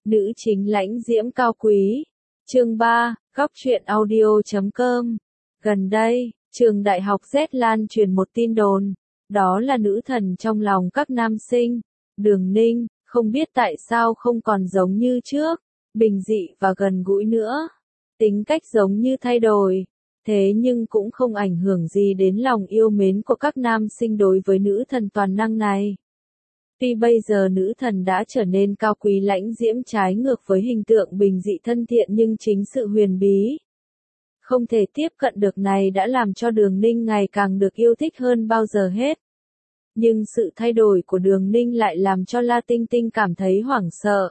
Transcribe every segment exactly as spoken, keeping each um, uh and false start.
Nữ chính lãnh diễm cao quý. Chương ba, góc truyện audio chấm com. Gần đây, trường đại học Z lan truyền một tin đồn, đó là nữ thần trong lòng các nam sinh, Đường Ninh, không biết tại sao không còn giống như trước, bình dị và gần gũi nữa. Tính cách giống như thay đổi, thế nhưng cũng không ảnh hưởng gì đến lòng yêu mến của các nam sinh đối với nữ thần toàn năng này. Tuy bây giờ nữ thần đã trở nên cao quý lãnh diễm trái ngược với hình tượng bình dị thân thiện nhưng chính sự huyền bí, không thể tiếp cận được này đã làm cho Đường Ninh ngày càng được yêu thích hơn bao giờ hết. Nhưng sự thay đổi của Đường Ninh lại làm cho La Tinh Tinh cảm thấy hoảng sợ.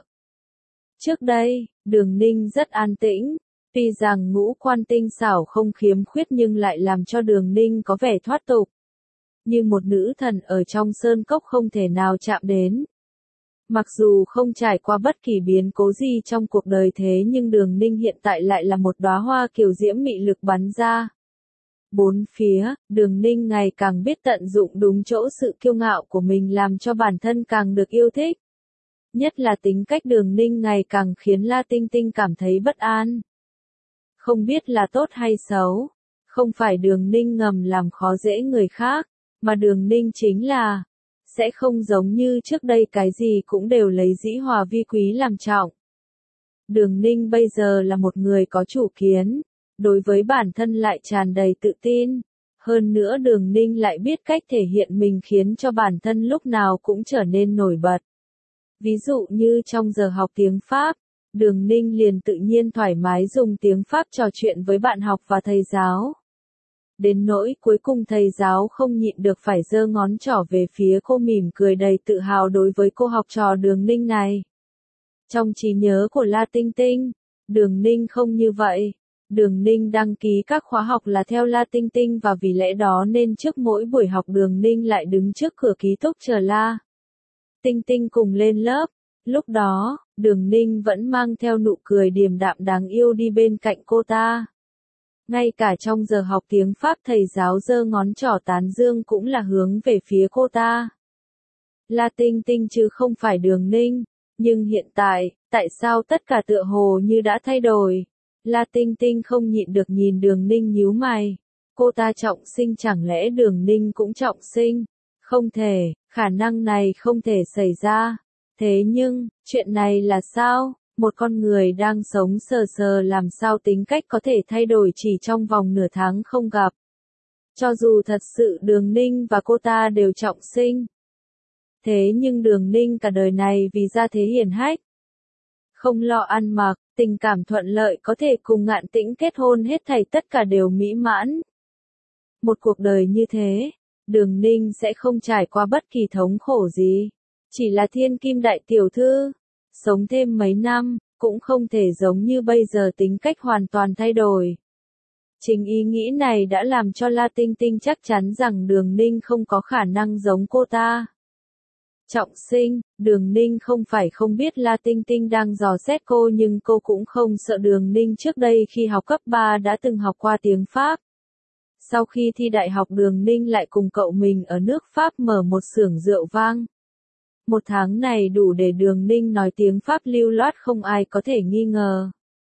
Trước đây, Đường Ninh rất an tĩnh, tuy rằng ngũ quan tinh xảo không khiếm khuyết nhưng lại làm cho Đường Ninh có vẻ thoát tục, như một nữ thần ở trong sơn cốc không thể nào chạm đến. Mặc dù không trải qua bất kỳ biến cố gì trong cuộc đời thế nhưng Đường Ninh hiện tại lại là một đóa hoa kiều diễm mị lực bắn ra. Bốn phía, Đường Ninh ngày càng biết tận dụng đúng chỗ sự kiêu ngạo của mình làm cho bản thân càng được yêu thích. Nhất là tính cách Đường Ninh ngày càng khiến La Tinh Tinh cảm thấy bất an. Không biết là tốt hay xấu, không phải Đường Ninh ngầm làm khó dễ người khác, mà Đường Ninh chính là sẽ không giống như trước đây cái gì cũng đều lấy dĩ hòa vi quý làm trọng. Đường Ninh bây giờ là một người có chủ kiến, đối với bản thân lại tràn đầy tự tin. Hơn nữa Đường Ninh lại biết cách thể hiện mình khiến cho bản thân lúc nào cũng trở nên nổi bật. Ví dụ như trong giờ học tiếng Pháp, Đường Ninh liền tự nhiên thoải mái dùng tiếng Pháp trò chuyện với bạn học và thầy giáo. Đến nỗi cuối cùng thầy giáo không nhịn được phải giơ ngón trỏ về phía cô mỉm cười đầy tự hào đối với cô học trò Đường Ninh này. Trong trí nhớ của La Tinh Tinh, Đường Ninh không như vậy. Đường Ninh đăng ký các khóa học là theo La Tinh Tinh và vì lẽ đó nên trước mỗi buổi học Đường Ninh lại đứng trước cửa ký túc chờ La Tinh Tinh cùng lên lớp. Lúc đó, Đường Ninh vẫn mang theo nụ cười điềm đạm đáng yêu đi bên cạnh cô ta. Ngay cả trong giờ học tiếng Pháp thầy giáo giơ ngón trỏ tán dương cũng là hướng về phía cô ta. La Tinh Tinh chứ không phải Đường Ninh, nhưng hiện tại, tại sao tất cả tựa hồ như đã thay đổi? La Tinh Tinh không nhịn được nhìn Đường Ninh nhíu mày. Cô ta trọng sinh chẳng lẽ Đường Ninh cũng trọng sinh? Không thể, khả năng này không thể xảy ra. Thế nhưng, chuyện này là sao? Một con người đang sống sờ sờ làm sao tính cách có thể thay đổi chỉ trong vòng nửa tháng không gặp. Cho dù thật sự Đường Ninh và cô ta đều trọng sinh. Thế nhưng Đường Ninh cả đời này vì gia thế hiển hách, không lo ăn mặc, tình cảm thuận lợi có thể cùng Ngạn Tĩnh kết hôn hết thảy tất cả đều mỹ mãn. Một cuộc đời như thế, Đường Ninh sẽ không trải qua bất kỳ thống khổ gì. Chỉ là thiên kim đại tiểu thư, sống thêm mấy năm, cũng không thể giống như bây giờ tính cách hoàn toàn thay đổi. Chính ý nghĩ này đã làm cho La Tinh Tinh chắc chắn rằng Đường Ninh không có khả năng giống cô ta. Trọng sinh, Đường Ninh không phải không biết La Tinh Tinh đang dò xét cô nhưng cô cũng không sợ Đường Ninh trước đây khi học cấp ba đã từng học qua tiếng Pháp. Sau khi thi đại học Đường Ninh lại cùng cậu mình ở nước Pháp mở một xưởng rượu vang. Một tháng này đủ để Đường Ninh nói tiếng Pháp lưu loát không ai có thể nghi ngờ.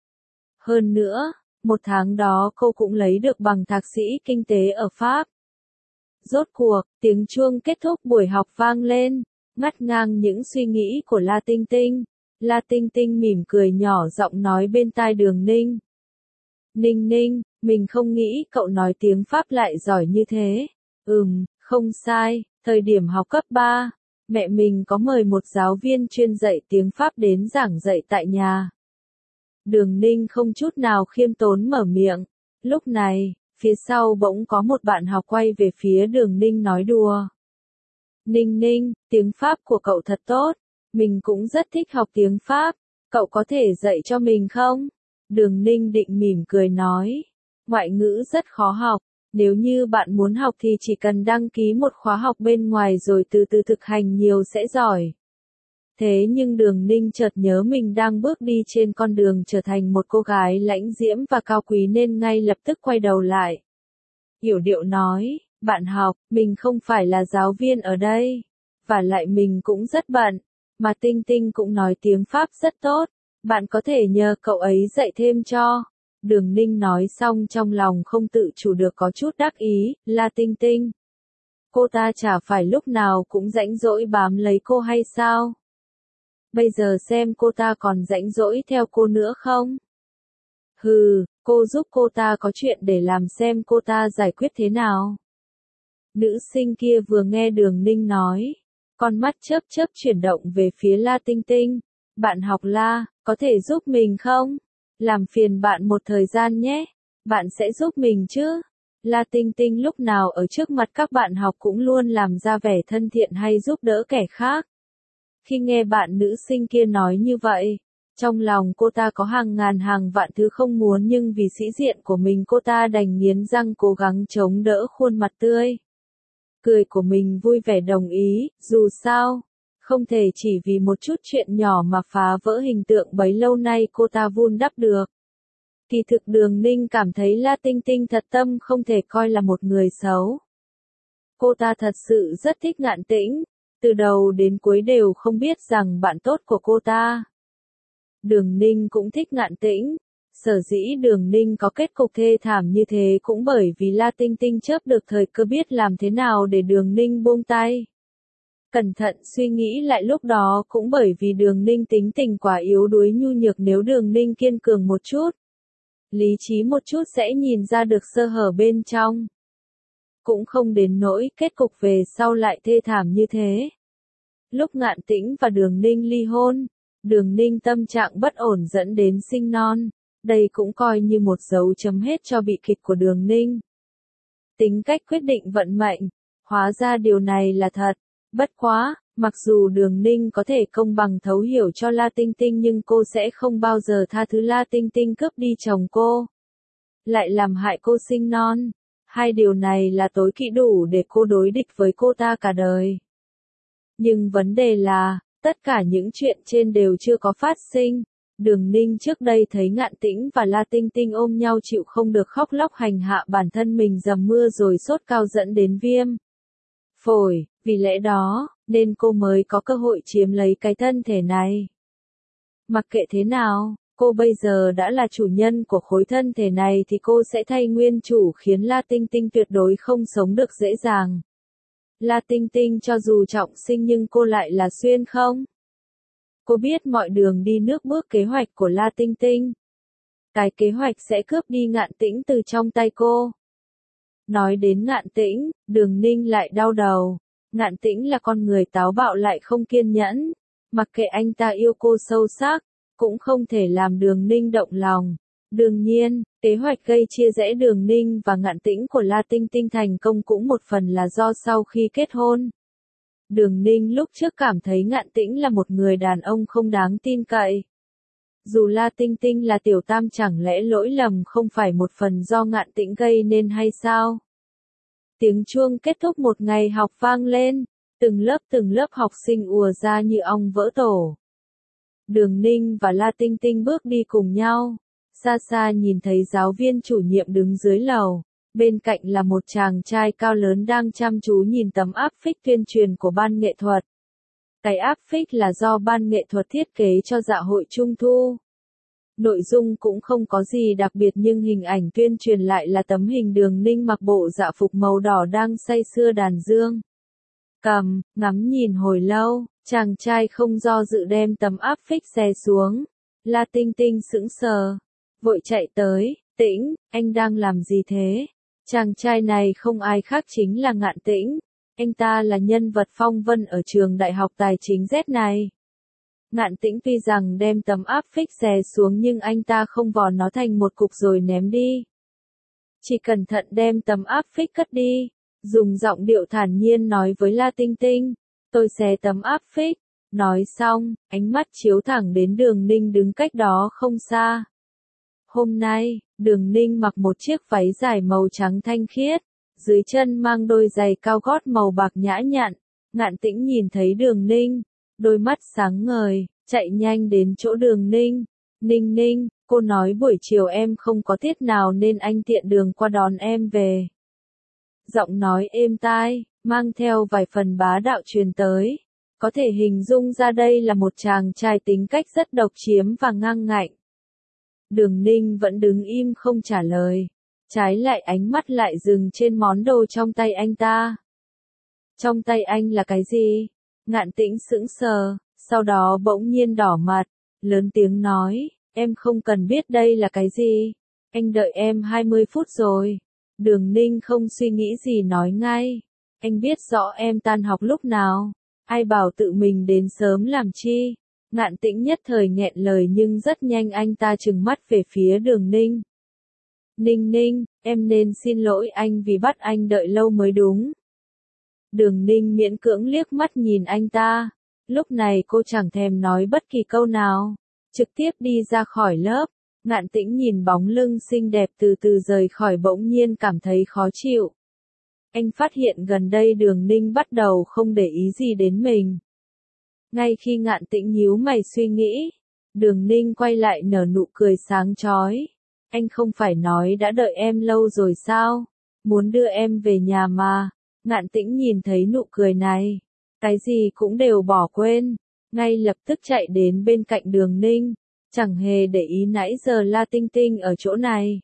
Hơn nữa, một tháng đó cô cũng lấy được bằng thạc sĩ kinh tế ở Pháp. Rốt cuộc, tiếng chuông kết thúc buổi học vang lên, ngắt ngang những suy nghĩ của La Tinh Tinh. La Tinh Tinh mỉm cười nhỏ giọng nói bên tai Đường Ninh. Ninh Ninh, mình không nghĩ cậu nói tiếng Pháp lại giỏi như thế. Ừm, không sai, thời điểm học cấp ba. Mẹ mình có mời một giáo viên chuyên dạy tiếng Pháp đến giảng dạy tại nhà. Đường Ninh không chút nào khiêm tốn mở miệng. Lúc này, phía sau bỗng có một bạn học quay về phía Đường Ninh nói đùa. Ninh Ninh, tiếng Pháp của cậu thật tốt. Mình cũng rất thích học tiếng Pháp. Cậu có thể dạy cho mình không? Đường Ninh định mỉm cười nói. Ngoại ngữ rất khó học. Nếu như bạn muốn học thì chỉ cần đăng ký một khóa học bên ngoài rồi từ từ thực hành nhiều sẽ giỏi. Thế nhưng Đường Ninh chợt nhớ mình đang bước đi trên con đường trở thành một cô gái lãnh diễm và cao quý nên ngay lập tức quay đầu lại. Yểu điệu nói, bạn học, mình không phải là giáo viên ở đây. Và lại mình cũng rất bận. Mà Tinh Tinh cũng nói tiếng Pháp rất tốt, bạn có thể nhờ cậu ấy dạy thêm cho. Đường Ninh nói xong trong lòng không tự chủ được có chút đắc ý, là Tinh Tinh. Cô ta chả phải lúc nào cũng rãnh rỗi bám lấy cô hay sao? Bây giờ xem cô ta còn rãnh rỗi theo cô nữa không? Hừ, cô giúp cô ta có chuyện để làm xem cô ta giải quyết thế nào. Nữ sinh kia vừa nghe Đường Ninh nói, con mắt chớp chớp chuyển động về phía La Tinh Tinh. Bạn học La, có thể giúp mình không? Làm phiền bạn một thời gian nhé. Bạn sẽ giúp mình chứ? La Tinh Tinh lúc nào ở trước mặt các bạn học cũng luôn làm ra vẻ thân thiện hay giúp đỡ kẻ khác. Khi nghe bạn nữ sinh kia nói như vậy, trong lòng cô ta có hàng ngàn hàng vạn thứ không muốn, nhưng vì sĩ diện của mình cô ta đành nghiến răng cố gắng chống đỡ khuôn mặt tươi cười của mình, vui vẻ đồng ý. Dù sao, không thể chỉ vì một chút chuyện nhỏ mà phá vỡ hình tượng bấy lâu nay cô ta vun đắp được. Kỳ thực Đường Ninh cảm thấy La Tinh Tinh thật tâm không thể coi là một người xấu. Cô ta thật sự rất thích Ngạn Tĩnh, từ đầu đến cuối đều không biết rằng bạn tốt của cô ta. Đường Ninh cũng thích Ngạn Tĩnh, sở dĩ Đường Ninh có kết cục thê thảm như thế cũng bởi vì La Tinh Tinh chớp được thời cơ biết làm thế nào để Đường Ninh buông tay. Cẩn thận suy nghĩ lại lúc đó cũng bởi vì Đường Ninh tính tình quá yếu đuối nhu nhược, nếu Đường Ninh kiên cường một chút, lý trí một chút sẽ nhìn ra được sơ hở bên trong. Cũng không đến nỗi kết cục về sau lại thê thảm như thế. Lúc Ngạn Tĩnh và Đường Ninh ly hôn, Đường Ninh tâm trạng bất ổn dẫn đến sinh non. Đây cũng coi như một dấu chấm hết cho bi kịch của Đường Ninh. Tính cách quyết định vận mệnh, hóa ra điều này là thật. Bất quá, mặc dù Đường Ninh có thể công bằng thấu hiểu cho La Tinh Tinh nhưng cô sẽ không bao giờ tha thứ La Tinh Tinh cướp đi chồng cô, lại làm hại cô sinh non. Hai điều này là tối kỵ đủ để cô đối địch với cô ta cả đời. Nhưng vấn đề là, tất cả những chuyện trên đều chưa có phát sinh. Đường Ninh trước đây thấy Ngạn Tĩnh và La Tinh Tinh ôm nhau chịu không được khóc lóc hành hạ bản thân mình dầm mưa rồi sốt cao dẫn đến viêm phổi, vì lẽ đó, nên cô mới có cơ hội chiếm lấy cái thân thể này. Mặc kệ thế nào, cô bây giờ đã là chủ nhân của khối thân thể này thì cô sẽ thay nguyên chủ, khiến La Tinh Tinh tuyệt đối không sống được dễ dàng. La Tinh Tinh cho dù trọng sinh nhưng cô lại là xuyên không? Cô biết mọi đường đi nước bước kế hoạch của La Tinh Tinh. Cái kế hoạch sẽ cướp đi Ngạn Tĩnh từ trong tay cô. Nói đến Ngạn Tĩnh, Đường Ninh lại đau đầu. Ngạn Tĩnh là con người táo bạo lại không kiên nhẫn. Mặc kệ anh ta yêu cô sâu sắc, cũng không thể làm Đường Ninh động lòng. Đương nhiên, kế hoạch gây chia rẽ Đường Ninh và Ngạn Tĩnh của La Tinh Tinh thành công cũng một phần là do sau khi kết hôn, Đường Ninh lúc trước cảm thấy Ngạn Tĩnh là một người đàn ông không đáng tin cậy. Dù La Tinh Tinh là tiểu tam, chẳng lẽ lỗi lầm không phải một phần do Ngạn Tĩnh gây nên hay sao? Tiếng chuông kết thúc một ngày học vang lên, từng lớp từng lớp học sinh ùa ra như ong vỡ tổ. Đường Ninh và La Tinh Tinh bước đi cùng nhau, xa xa nhìn thấy giáo viên chủ nhiệm đứng dưới lầu. Bên cạnh là một chàng trai cao lớn đang chăm chú nhìn tấm áp phích tuyên truyền của ban nghệ thuật. Cái áp phích là do ban nghệ thuật thiết kế cho dạ hội Trung thu. Nội dung cũng không có gì đặc biệt nhưng hình ảnh tuyên truyền lại là tấm hình Đường Ninh mặc bộ dạ phục màu đỏ đang say sưa đàn dương cầm, ngắm nhìn hồi lâu, chàng trai không do dự đem tấm áp phích xé xuống. La Tinh Tinh sững sờ, vội chạy tới, Tĩnh, anh đang làm gì thế? Chàng trai này không ai khác chính là Ngạn Tĩnh. Anh ta là nhân vật phong vân ở trường đại học tài chính Z này. Ngạn Tĩnh tuy rằng đem tấm áp phích xé xuống nhưng anh ta không vò nó thành một cục rồi ném đi. Chỉ cẩn thận đem tấm áp phích cất đi, dùng giọng điệu thản nhiên nói với La Tinh Tinh, tôi xé tấm áp phích. Nói xong, ánh mắt chiếu thẳng đến Đường Ninh đứng cách đó không xa. Hôm nay, Đường Ninh mặc một chiếc váy dài màu trắng thanh khiết, dưới chân mang đôi giày cao gót màu bạc nhã nhặn. Ngạn Tĩnh nhìn thấy Đường Ninh, đôi mắt sáng ngời, chạy nhanh đến chỗ Đường Ninh. Ninh Ninh, cô nói buổi chiều em không có tiết nào nên anh tiện đường qua đón em về. Giọng nói êm tai, mang theo vài phần bá đạo truyền tới. có thể hình dung ra đây là một chàng trai tính cách rất độc chiếm và ngang ngạnh. Đường Ninh vẫn đứng im không trả lời, trái lại ánh mắt lại dừng trên món đồ trong tay anh ta. Trong tay anh là cái gì? Ngạn Tĩnh sững sờ, sau đó bỗng nhiên đỏ mặt, lớn tiếng nói, em không cần biết đây là cái gì. Anh đợi em hai mươi phút rồi. Đường Ninh không suy nghĩ gì nói ngay. Anh biết rõ em tan học lúc nào. Ai bảo tự mình đến sớm làm chi. Ngạn Tĩnh nhất thời nghẹn lời nhưng rất nhanh anh ta trừng mắt về phía Đường Ninh. Ninh Ninh, em nên xin lỗi anh vì bắt anh đợi lâu mới đúng. Đường Ninh miễn cưỡng liếc mắt nhìn anh ta. Lúc này cô chẳng thèm nói bất kỳ câu nào. Trực tiếp đi ra khỏi lớp. Ngạn Tĩnh nhìn bóng lưng xinh đẹp từ từ rời khỏi bỗng nhiên cảm thấy khó chịu. Anh phát hiện gần đây Đường Ninh bắt đầu không để ý gì đến mình. Ngay khi Ngạn Tĩnh nhíu mày suy nghĩ, Đường Ninh quay lại nở nụ cười sáng chói. Anh không phải nói đã đợi em lâu rồi sao? Muốn đưa em về nhà mà. Ngạn Tĩnh nhìn thấy nụ cười này. Cái gì cũng đều bỏ quên. Ngay lập tức chạy đến bên cạnh Đường Ninh. Chẳng hề để ý nãy giờ La Tinh Tinh ở chỗ này.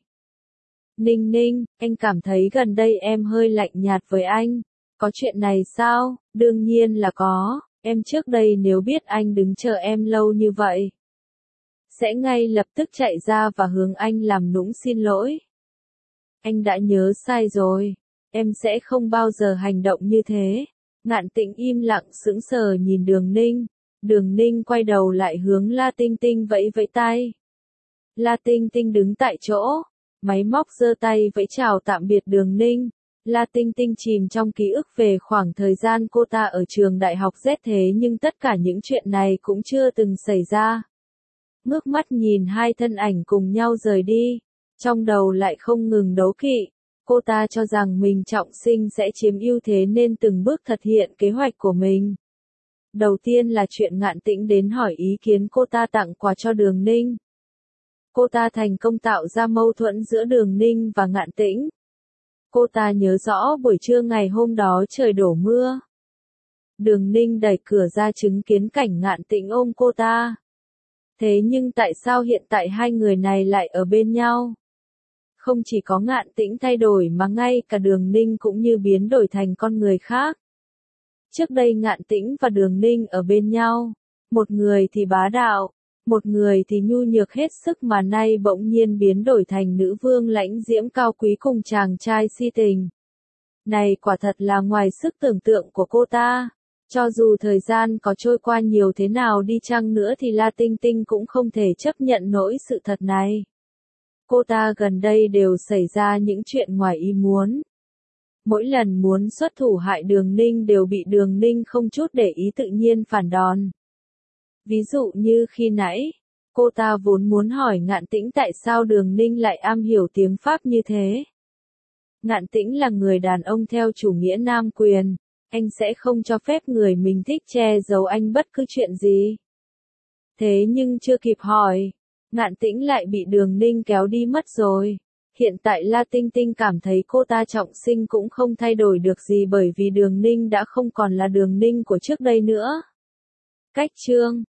Ninh Ninh, anh cảm thấy gần đây em hơi lạnh nhạt với anh. Có chuyện này sao? Đương nhiên là có. Em trước đây nếu biết anh đứng chờ em lâu như vậy, sẽ ngay lập tức chạy ra và hướng anh làm nũng xin lỗi. Anh đã nhớ sai rồi. Em sẽ không bao giờ hành động như thế. Ngạn Tĩnh im lặng sững sờ nhìn Đường Ninh. Đường Ninh quay đầu lại hướng La Tinh Tinh vẫy vẫy tay. La Tinh Tinh đứng tại chỗ. Máy móc giơ tay vẫy chào tạm biệt Đường Ninh. La Tinh Tinh chìm trong ký ức về khoảng thời gian cô ta ở trường đại học Z thế nhưng tất cả những chuyện này cũng chưa từng xảy ra. Ngước mắt nhìn hai thân ảnh cùng nhau rời đi. Trong đầu lại không ngừng đố kỵ. Cô ta cho rằng mình trọng sinh sẽ chiếm ưu thế nên từng bước thực hiện kế hoạch của mình. Đầu tiên là chuyện Ngạn Tĩnh đến hỏi ý kiến cô ta tặng quà cho Đường Ninh. Cô ta thành công tạo ra mâu thuẫn giữa Đường Ninh và Ngạn Tĩnh. Cô ta nhớ rõ buổi trưa ngày hôm đó trời đổ mưa. Đường Ninh đẩy cửa ra chứng kiến cảnh Ngạn Tĩnh ôm cô ta. Thế nhưng tại sao hiện tại hai người này lại ở bên nhau? Không chỉ có Ngạn Tĩnh thay đổi mà ngay cả Đường Ninh cũng như biến đổi thành con người khác. Trước đây Ngạn Tĩnh và Đường Ninh ở bên nhau. Một người thì bá đạo, một người thì nhu nhược hết sức mà nay bỗng nhiên biến đổi thành nữ vương lãnh diễm cao quý cùng chàng trai si tình. Này quả thật là ngoài sức tưởng tượng của cô ta. Cho dù thời gian có trôi qua nhiều thế nào đi chăng nữa thì La Tinh Tinh cũng không thể chấp nhận nổi sự thật này. Cô ta gần đây đều xảy ra những chuyện ngoài ý muốn. Mỗi lần muốn xuất thủ hại Đường Ninh đều bị Đường Ninh không chút để ý tự nhiên phản đòn. Ví dụ như khi nãy, cô ta vốn muốn hỏi Ngạn Tĩnh tại sao Đường Ninh lại am hiểu tiếng Pháp như thế. Ngạn Tĩnh là người đàn ông theo chủ nghĩa nam quyền, anh sẽ không cho phép người mình thích che giấu anh bất cứ chuyện gì. Thế nhưng chưa kịp hỏi, Ngạn Tĩnh lại bị Đường Ninh kéo đi mất rồi. Hiện tại La Tinh Tinh cảm thấy cô ta trọng sinh cũng không thay đổi được gì bởi vì Đường Ninh đã không còn là Đường Ninh của trước đây nữa. Cách chương